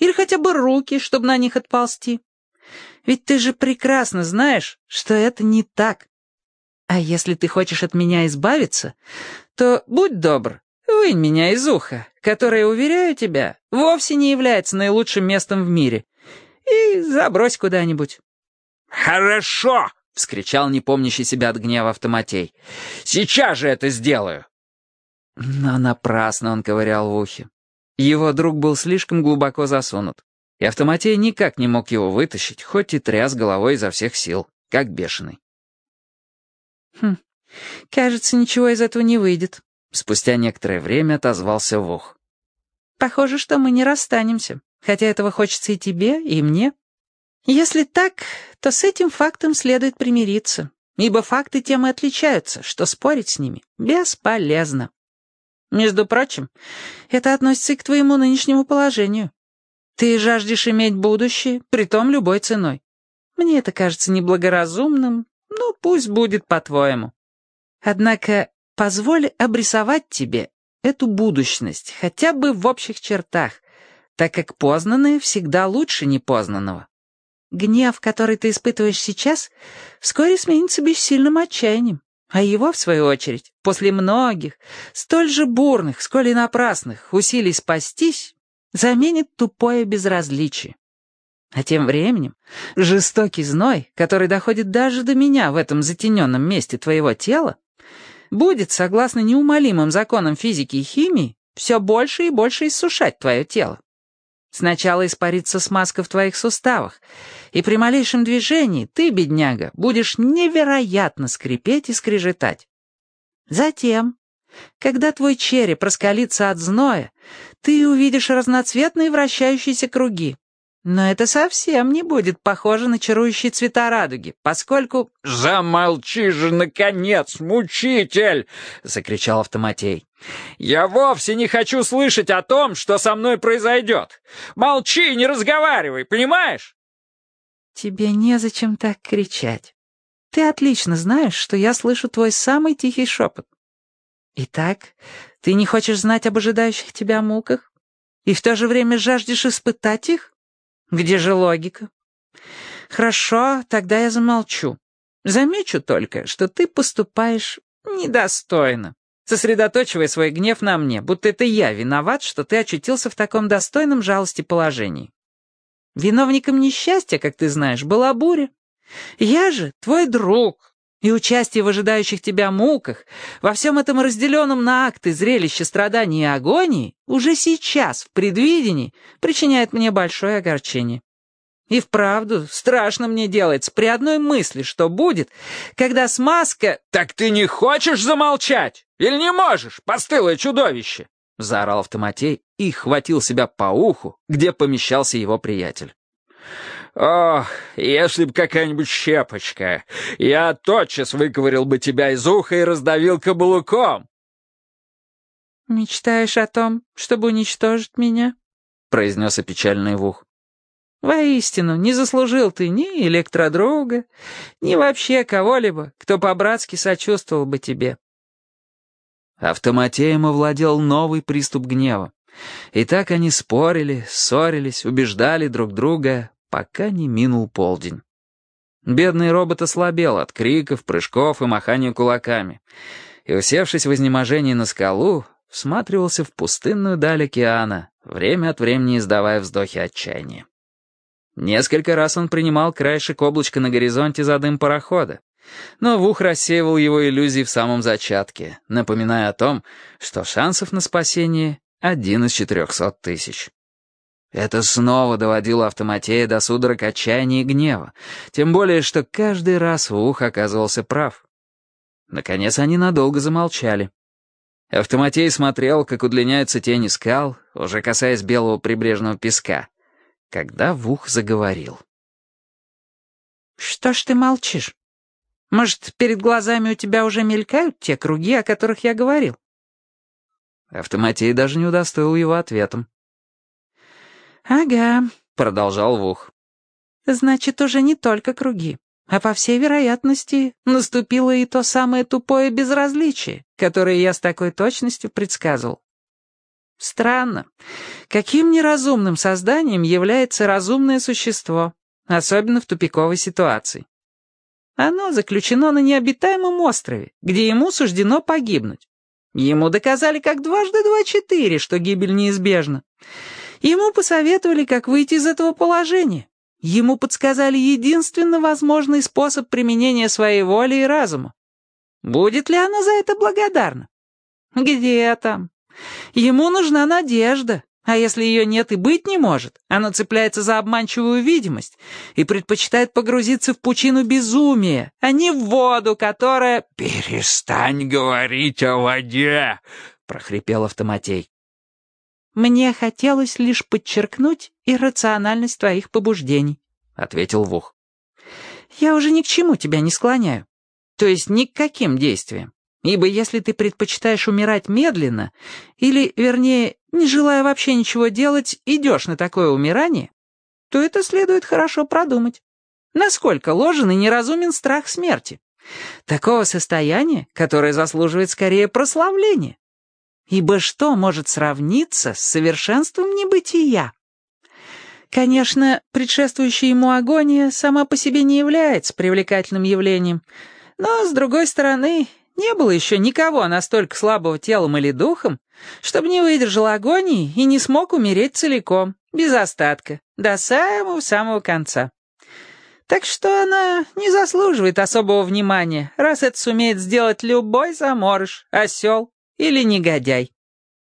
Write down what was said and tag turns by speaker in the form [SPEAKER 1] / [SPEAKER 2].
[SPEAKER 1] Или хотя бы руки, чтобы на них отползти. Ведь ты же прекрасно знаешь, что это не так. А если ты хочешь от меня избавиться, то будь добр, вынь меня из уха, которое, уверяю тебя, вовсе не является наилучшим местом в мире, и забрось куда-нибудь».
[SPEAKER 2] «Хорошо!» — вскричал непомнящий себя от гнева Автоматей. «Сейчас же это сделаю!»
[SPEAKER 1] Но напрасно он ковырял в ухе. Его друг был слишком глубоко засунут, и Автоматей никак не мог его вытащить, хоть и тряс головой изо всех сил, как бешеный. «Кажется, ничего из этого не выйдет», — спустя некоторое время отозвался Вух. «Похоже, что мы не расстанемся, хотя этого хочется и тебе, и мне. Если так, то с этим фактом следует примириться, ибо факты тем и отличаются, что спорить с ними бесполезно. Между прочим, это относится и к твоему нынешнему положению. Ты жаждешь иметь будущее, притом любой ценой. Мне это кажется неблагоразумным, но пусть будет по-твоему. Однако позволь обрисовать тебе эту будущность хотя бы в общих чертах, так как познанное всегда лучше непознанного. Гнев, который ты испытываешь сейчас, вскоре сменится бессильным отчаянием, а его, в свою очередь, после многих, столь же бурных, сколь и напрасных усилий спастись, заменит тупое безразличие. А тем временем жестокий зной, который доходит даже до меня в этом затененном месте твоего тела, будет, согласно неумолимым законам физики и химии, все больше и больше иссушать твое тело. Сначала испарится смазка в твоих суставах, и при малейшем движении ты, бедняга, будешь невероятно скрипеть и скрежетать. Затем, когда твой череп раскалится от зноя, ты увидишь разноцветные вращающиеся круги. Но это совсем не будет похоже на чарующие цвета радуги, поскольку...
[SPEAKER 2] «Замолчи же, наконец, мучитель!» — закричал Автоматей. «Я вовсе не хочу слышать о том, что со мной произойдет. Молчи, не разговаривай, понимаешь?»
[SPEAKER 1] «Тебе незачем так кричать. Ты отлично знаешь, что я слышу твой самый тихий шепот. Итак, ты не хочешь знать об ожидающих тебя муках? И в то же время жаждешь испытать их? Где же логика? Хорошо, тогда я замолчу. Замечу только, что ты поступаешь недостойно, сосредоточивая свой гнев на мне, будто это я виноват, что ты очутился в таком достойном жалости положении. Виновником несчастья, как ты знаешь, была буря. Я же твой друг, и участие в ожидающих тебя муках, во всем этом разделенном на акты зрелища страданий и агонии, уже сейчас, в предвидении, причиняет мне большое огорчение. И вправду страшно мне делается при одной мысли, что будет, когда смазка...
[SPEAKER 2] «Так ты не хочешь замолчать? Или не можешь, постылое чудовище?» — заорал Автоматей и хватил себя по уху, где помещался его приятель. «Ох, если б какая-нибудь щепочка, я тотчас выковырил бы тебя из уха и раздавил каблуком!»
[SPEAKER 1] «Мечтаешь о том, чтобы уничтожить меня?» — произнес опечальный Вух. «Воистину, не заслужил ты ни электродруга, ни вообще кого-либо, кто по-братски сочувствовал бы тебе». Автоматеем овладел новый приступ гнева. И так они спорили, ссорились, убеждали друг друга, пока не минул полдень. Бедный робот ослабел от криков, прыжков и махания кулаками, и, усевшись в изнеможении на скалу, всматривался в пустынную даль океана, время от времени издавая вздохи отчаяния. Несколько раз он принимал краешек облачка на горизонте за дым парохода, но Вух рассеивал его иллюзии в самом зачатке, напоминая о том, что шансов на спасение 1 из 400 тысяч. Это снова доводило Автоматея до судорог отчаяния и гнева, тем более, что каждый раз Вух оказывался прав. Наконец они надолго замолчали. Автоматей смотрел, как удлиняются тени скал, уже касаясь белого прибрежного песка, когда Вух заговорил. «Что ж ты молчишь? Может, перед глазами у тебя уже мелькают те круги, о которых я говорил?» Автоматей даже не удостоил его ответом. «Ага», — продолжал Вух. «Значит, уже не только круги, а по всей вероятности наступило и то самое тупое безразличие, которое я с такой точностью предсказывал. Странно. Каким неразумным созданием является разумное существо, особенно в тупиковой ситуации? Оно заключено на необитаемом острове, где ему суждено погибнуть. Ему доказали как 2 × 2 = 4, что гибель неизбежна. Ему посоветовали, как выйти из этого положения. Ему подсказали единственно возможный способ применения своей воли и разума. Будет ли оно за это благодарно? Где там? Ему нужна надежда, а если ее нет и быть не может, оно цепляется за обманчивую видимость и предпочитает погрузиться в пучину безумия, а не в воду, которая...
[SPEAKER 2] «Перестань говорить о воде!» — прохрипел Автоматей.
[SPEAKER 1] «Мне хотелось лишь подчеркнуть иррациональность твоих побуждений», — ответил Вух. «Я уже ни к чему тебя не склоняю, то есть ни к каким действиям, ибо если ты предпочитаешь умирать медленно, или, вернее, не желая вообще ничего делать, идешь на такое умирание, то это следует хорошо продумать. Насколько ложен и неразумен страх смерти? Такого состояния, которое заслуживает скорее прославления. Ибо что может сравниться с совершенством небытия? Конечно, предшествующая ему агония сама по себе не является привлекательным явлением, но, с другой стороны, не было еще никого настолько слабого телом или духом, чтобы не выдержал агонии и не смог умереть целиком, без остатка, до самого-самого конца. Так что она не заслуживает особого внимания, раз это сумеет сделать любой заморыш, осел или негодяй.